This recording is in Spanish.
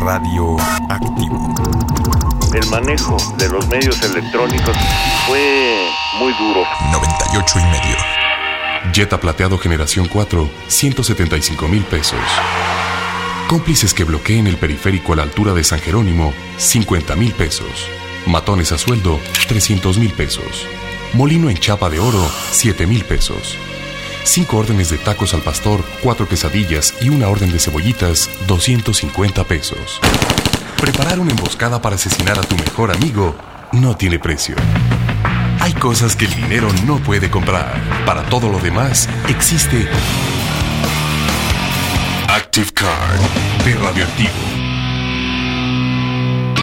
Radioactivo. El manejo de los medios electrónicos fue muy duro. 98.5. Jetta plateado generación 4, 175,000 pesos. Cómplices que bloqueen el periférico a la altura de San Jerónimo, 50,000 pesos. Matones a sueldo, 300,000 pesos. Molino en chapa de oro, 7,000 pesos. 5 órdenes de tacos al pastor, 4 quesadillas y una orden de cebollitas, 250 pesos. Preparar una emboscada para asesinar a tu mejor amigo no tiene precio. Hay cosas que el dinero no puede comprar. Para todo lo demás, existe Active Card de Radioactivo.